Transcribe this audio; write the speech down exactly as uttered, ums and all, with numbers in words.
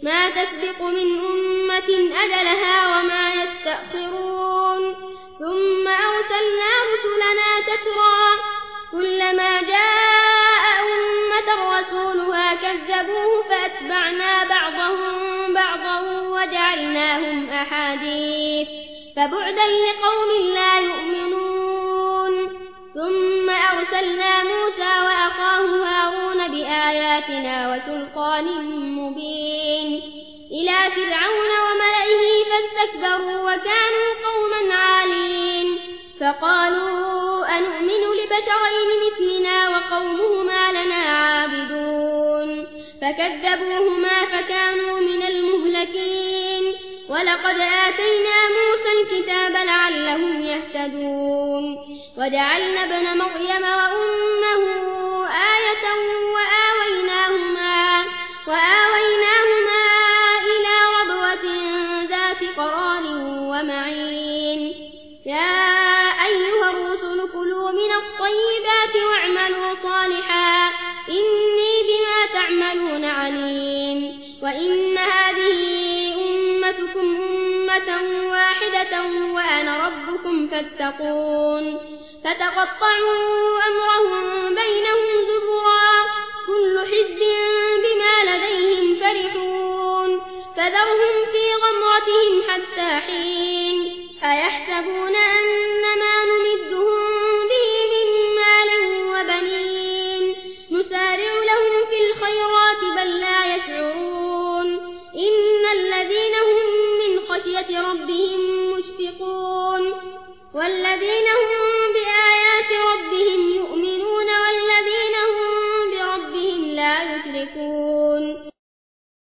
ما تسبق من أمة أجلها وما يستأخرون ثم أرسلنا رسلنا تترى كلما جاء أمة رسولها كذبوه فأتبعنا بعضهم بعضا وجعلناهم أحاديث فبعدا لقوم لا يؤمنون ثم أرسلنا موسى وأخاه هارون بآياتنا وسلطان مبين إلى فرعون وملئه فاستكبروا وكانوا قوما عالين فقالوا أنؤمن لبشرين مثلنا وقومهما لنا عابدون فكذبوهما فكانوا من المهلكين ولقد آتينا موسى الكتاب لعلهم يهتدون وجعلنا ابن مريم وأمه آية وآويناهما, وآويناهما إلى ربوة ذات قرار ومعين يا أيها الرسل كلوا من الطيبات واعملوا صالحا إني بما تعملون عليم وإن هذه أمتكم أمة واحدة وأنا ربكم فاتقون فتقطعوا أمرهم بينهم زبرا كل حزب بما لديهم فرحون فذرهم في غمرتهم حتى حين أيحسبون أن ما نمدهم به من مال وبنين نسارع لهم في الخيرات بل لا يشعرون إن الذين هم من خشية ربهم مشفقون والذين